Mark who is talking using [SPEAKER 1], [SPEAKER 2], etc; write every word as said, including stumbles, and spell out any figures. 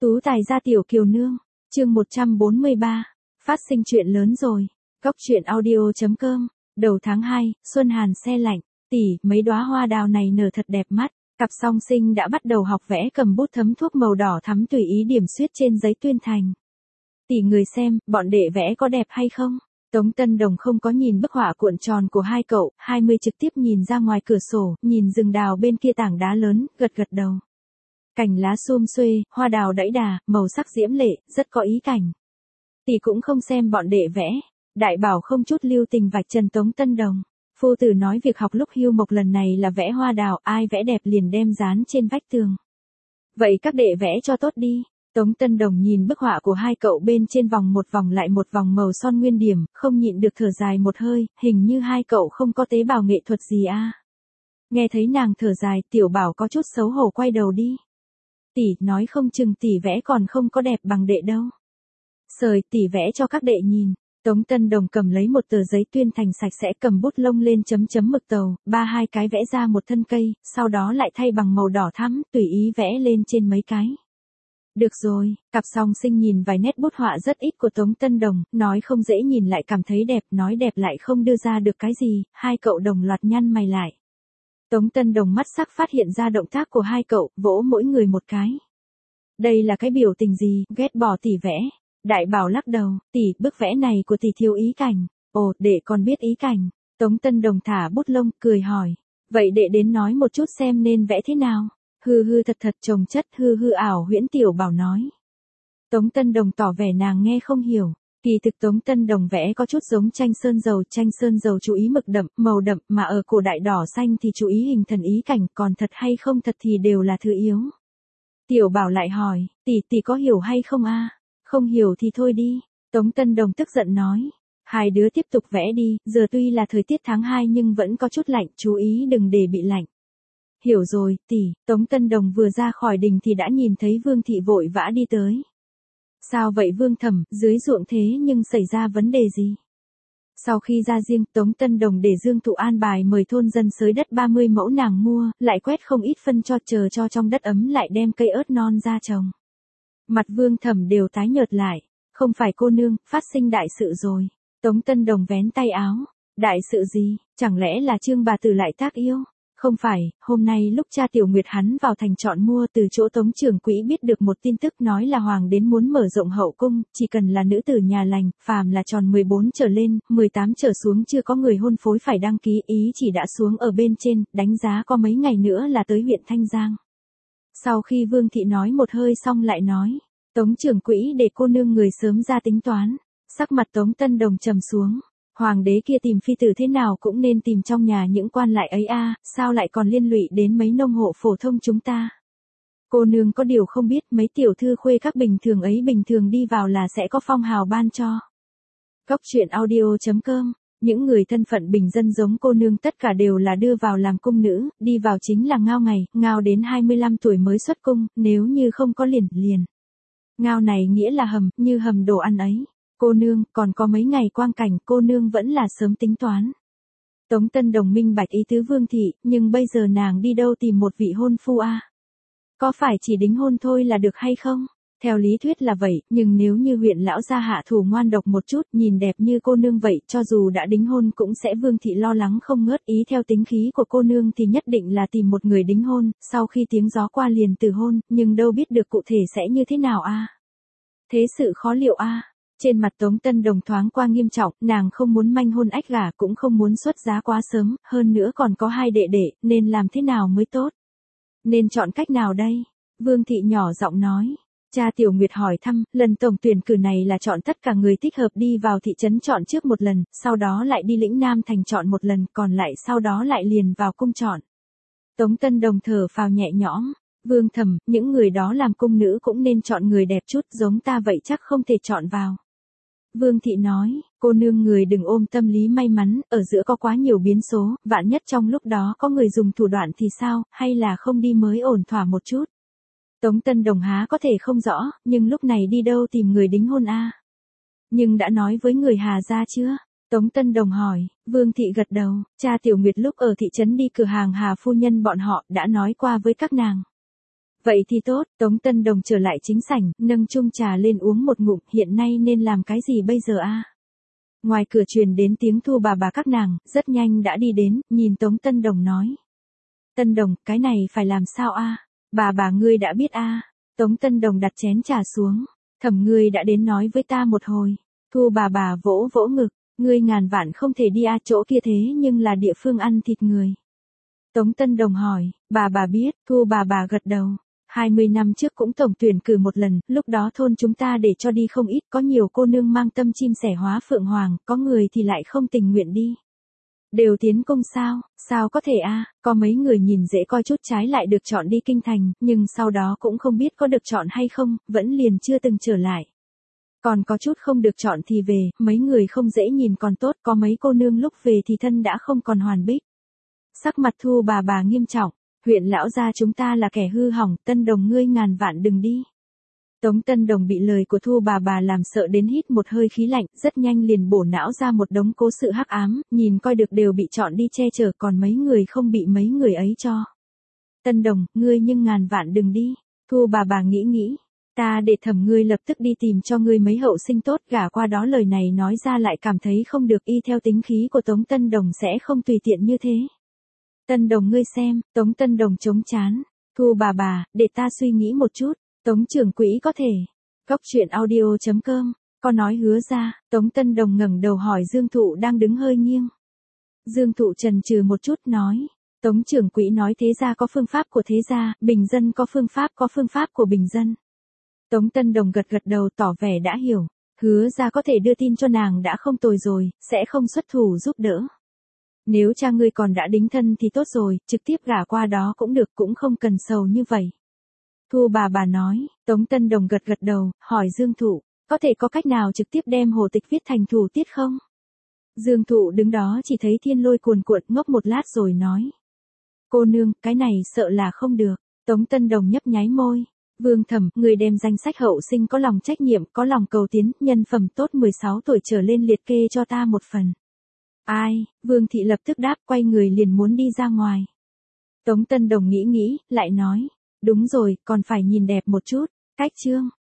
[SPEAKER 1] Tú tài gia tiểu kiều nương, chương một trăm bốn mươi ba, phát sinh chuyện lớn rồi. Góc truyện audio chấm com, đầu tháng hai, xuân hàn se lạnh, tỷ, mấy đóa hoa đào này nở thật đẹp mắt. Cặp song sinh đã bắt đầu học vẽ, cầm bút thấm thuốc màu đỏ thắm tùy ý điểm xuyết trên giấy tuyên thành. Tỷ người xem, bọn đệ vẽ có đẹp hay không? Tống Tân Đồng không có nhìn bức họa cuộn tròn của hai cậu, hai mươi trực tiếp nhìn ra ngoài cửa sổ, nhìn rừng đào bên kia tảng đá lớn, gật gật đầu. Cành lá sum xuê, hoa đào đẫy đà, màu sắc diễm lệ, rất có ý cảnh. Tỷ cũng không xem bọn đệ vẽ, đại bảo không chút lưu tình vạch trần Tống Tân Đồng. Phu tử nói việc học lúc hưu mộc lần này là vẽ hoa đào, ai vẽ đẹp liền đem dán trên vách tường. Vậy các đệ vẽ cho tốt đi. Tống Tân Đồng nhìn bức họa của hai cậu bên trên vòng một vòng lại một vòng màu son nguyên điểm, không nhịn được thở dài một hơi, hình như hai cậu không có tế bào nghệ thuật gì a. À. Nghe thấy nàng thở dài, tiểu bảo có chút xấu hổ quay đầu đi. Tỷ, nói không chừng tỷ vẽ còn không có đẹp bằng đệ đâu. Sời, tỷ vẽ cho các đệ nhìn. Tống Tân Đồng cầm lấy một tờ giấy tuyên thành sạch sẽ, cầm bút lông lên chấm chấm mực tàu, ba hai cái vẽ ra một thân cây, sau đó lại thay bằng màu đỏ thắm, tùy ý vẽ lên trên mấy cái. Được rồi, cặp song sinh nhìn vài nét bút họa rất ít của Tống Tân Đồng, nói không dễ nhìn lại cảm thấy đẹp, nói đẹp lại không đưa ra được cái gì, hai cậu đồng loạt nhăn mày lại. Tống Tân Đồng mắt sắc phát hiện ra động tác của hai cậu, vỗ mỗi người một cái. Đây là cái biểu tình gì, ghét bỏ tỷ vẽ. Đại bảo lắc đầu, tỷ, bức vẽ này của tỷ thiếu ý cảnh. Ồ, đệ còn biết ý cảnh. Tống Tân Đồng thả bút lông, cười hỏi. Vậy đệ đến nói một chút xem nên vẽ thế nào. Hư hư thật thật chồng chất, hư hư ảo huyễn, tiểu bảo nói. Tống Tân Đồng tỏ vẻ nàng nghe không hiểu. Kỳ thực Tống Tân Đồng vẽ có chút giống tranh sơn dầu, tranh sơn dầu chú ý mực đậm, màu đậm, mà ở cổ đại đỏ xanh thì chú ý hình thần ý cảnh, còn thật hay không thật thì đều là thứ yếu. Tiểu bảo lại hỏi, tỷ tỷ có hiểu hay không a? Không hiểu thì thôi đi. Tống Tân Đồng tức giận nói. Hai đứa tiếp tục vẽ đi, giờ tuy là thời tiết tháng hai nhưng vẫn có chút lạnh, chú ý đừng để bị lạnh. Hiểu rồi, tỷ. Tống Tân Đồng vừa ra khỏi đình thì đã nhìn thấy Vương Thị vội vã đi tới. Sao vậy Vương Thẩm, dưới ruộng thế nhưng xảy ra vấn đề gì? Sau khi ra riêng, Tống Tân Đồng để Dương Thụ an bài mời thôn dân xới đất ba mươi mẫu nàng mua, lại quét không ít phân cho chờ cho trong đất ấm lại đem cây ớt non ra trồng. Mặt Vương Thẩm đều tái nhợt lại. Không phải cô nương, phát sinh đại sự rồi. Tống Tân Đồng vén tay áo. Đại sự gì, chẳng lẽ là Trương bà tử lại tác yêu? Không phải, hôm nay lúc cha Tiểu Nguyệt hắn vào thành chọn mua, từ chỗ Tống trưởng quỹ biết được một tin tức nói là hoàng đến muốn mở rộng hậu cung, chỉ cần là nữ tử nhà lành, phàm là tròn mười bốn trở lên, mười tám trở xuống chưa có người hôn phối phải đăng ký, ý chỉ đã xuống ở bên trên, đánh giá có mấy ngày nữa là tới huyện Thanh Giang. Sau khi Vương Thị nói một hơi xong lại nói, Tống trưởng quỹ để cô nương người sớm ra tính toán. Sắc mặt Tống Tân Đồng trầm xuống. Hoàng đế kia tìm phi tử thế nào cũng nên tìm trong nhà những quan lại ấy a, à, sao lại còn liên lụy đến mấy nông hộ phổ thông chúng ta. Cô nương có điều không biết, mấy tiểu thư khuê các bình thường ấy bình thường đi vào là sẽ có phong hào ban cho. Góc truyện audio chấm com. Những người thân phận bình dân giống cô nương tất cả đều là đưa vào làm cung nữ, đi vào chính là ngao ngày, ngao đến hai mươi lăm tuổi mới xuất cung, nếu như không có liền, liền. Ngao này nghĩa là hầm, như hầm đồ ăn ấy. Cô nương, còn có mấy ngày quang cảnh, cô nương vẫn là sớm tính toán. Tống Tân Đồng minh bạch ý tứ Vương Thị, nhưng bây giờ nàng đi đâu tìm một vị hôn phu a? À? Có phải chỉ đính hôn thôi là được hay không? Theo lý thuyết là vậy, nhưng nếu như huyện lão gia hạ thủ ngoan độc một chút, nhìn đẹp như cô nương vậy, cho dù đã đính hôn cũng sẽ Vương Thị lo lắng không ngớt, ý theo tính khí của cô nương thì nhất định là tìm một người đính hôn, sau khi tiếng gió qua liền từ hôn, nhưng đâu biết được cụ thể sẽ như thế nào a? À? Thế sự khó liệu a? À? Trên mặt Tống Tân Đồng thoáng qua nghiêm trọng, nàng không muốn manh hôn ách gả cũng không muốn xuất giá quá sớm, hơn nữa còn có hai đệ đệ, nên làm thế nào mới tốt? Nên chọn cách nào đây? Vương Thị nhỏ giọng nói. Cha Tiểu Nguyệt hỏi thăm, lần tổng tuyển cử này là chọn tất cả người thích hợp đi vào thị trấn chọn trước một lần, sau đó lại đi lĩnh Nam thành chọn một lần, còn lại sau đó lại liền vào cung chọn. Tống Tân Đồng thở phào nhẹ nhõm. Vương Thẩm, những người đó làm cung nữ cũng nên chọn người đẹp chút, giống ta vậy chắc không thể chọn vào. Vương Thị nói, cô nương người đừng ôm tâm lý may mắn, ở giữa có quá nhiều biến số, vạn nhất trong lúc đó có người dùng thủ đoạn thì sao, hay là không đi mới ổn thỏa một chút. Tống Tân Đồng há có thể không rõ, nhưng lúc này đi đâu tìm người đính hôn a? À? Nhưng đã nói với người Hà gia chưa? Tống Tân Đồng hỏi. Vương Thị gật đầu, cha Tiểu Nguyệt lúc ở thị trấn đi cửa hàng Hà phu nhân bọn họ đã nói qua với các nàng. Vậy thì tốt, Tống Tân Đồng trở lại chính sảnh, nâng chung trà lên uống một ngụm, hiện nay nên làm cái gì bây giờ a? Ngoài cửa truyền đến tiếng Thu bà bà các nàng, rất nhanh đã đi đến, nhìn Tống Tân Đồng nói. Tân Đồng, cái này phải làm sao a? Bà bà ngươi đã biết a? Tống Tân Đồng đặt chén trà xuống, Thẩm ngươi đã đến nói với ta một hồi. Thu bà bà vỗ vỗ ngực, ngươi ngàn vạn không thể đi a, chỗ kia thế nhưng là địa phương ăn thịt người. Tống Tân Đồng hỏi, bà bà biết, Thu bà bà gật đầu. hai mươi năm trước cũng tổng tuyển cử một lần, lúc đó thôn chúng ta để cho đi không ít, có nhiều cô nương mang tâm chim sẻ hóa phượng hoàng, có người thì lại không tình nguyện đi. Đều tiến công sao, sao có thể a? Có mấy người nhìn dễ coi chút trái lại được chọn đi kinh thành, nhưng sau đó cũng không biết có được chọn hay không, vẫn liền chưa từng trở lại. Còn có chút không được chọn thì về, mấy người không dễ nhìn còn tốt, có mấy cô nương lúc về thì thân đã không còn hoàn bích. Sắc mặt Thu bà bà nghiêm trọng, huyện lão gia chúng ta là kẻ hư hỏng, Tân Đồng ngươi ngàn vạn đừng đi. Tống Tân Đồng bị lời của Thu bà bà làm sợ đến hít một hơi khí lạnh, rất nhanh liền bổ não ra một đống cố sự hắc ám, nhìn coi được đều bị chọn đi che chở, còn mấy người không bị mấy người ấy cho. Tân Đồng, ngươi nhưng ngàn vạn đừng đi. Thu bà bà nghĩ nghĩ, ta để Thẩm ngươi lập tức đi tìm cho ngươi mấy hậu sinh tốt, gả qua đó lời này nói ra lại cảm thấy không được, y theo tính khí của Tống Tân Đồng sẽ không tùy tiện như thế. Tân Đồng ngươi xem, Tống Tân Đồng chống chán. Thu bà bà, để ta suy nghĩ một chút. Tống trưởng quỹ có thể. Góc truyện audio chấm com, có nói hứa ra, Tống Tân Đồng ngẩng đầu hỏi Dương Thụ đang đứng hơi nghiêng. Dương Thụ chần chừ một chút nói, Tống trưởng quỹ nói thế gia có phương pháp của thế gia, bình dân có phương pháp có phương pháp của bình dân. Tống Tân Đồng gật gật đầu tỏ vẻ đã hiểu, hứa ra có thể đưa tin cho nàng đã không tồi rồi, sẽ không xuất thủ giúp đỡ. Nếu cha ngươi còn đã đính thân thì tốt rồi, trực tiếp gả qua đó cũng được, cũng không cần sầu như vậy. Thu bà bà nói, Tống Tân Đồng gật gật đầu, hỏi Dương Thụ, có thể có cách nào trực tiếp đem hồ tịch viết thành thủ tiết không? Dương Thụ đứng đó chỉ thấy thiên lôi cuồn cuộn, ngốc một lát rồi nói. Cô nương, cái này sợ là không được. Tống Tân Đồng nhấp nháy môi. Vương Thẩm, người đem danh sách hậu sinh có lòng trách nhiệm, có lòng cầu tiến, nhân phẩm tốt mười sáu tuổi trở lên liệt kê cho ta một phần. Ai? Vương Thị lập tức đáp, quay người liền muốn đi ra ngoài. Tống Tân Đồng nghĩ nghĩ, lại nói. Đúng rồi, còn phải nhìn đẹp một chút. Cách chương.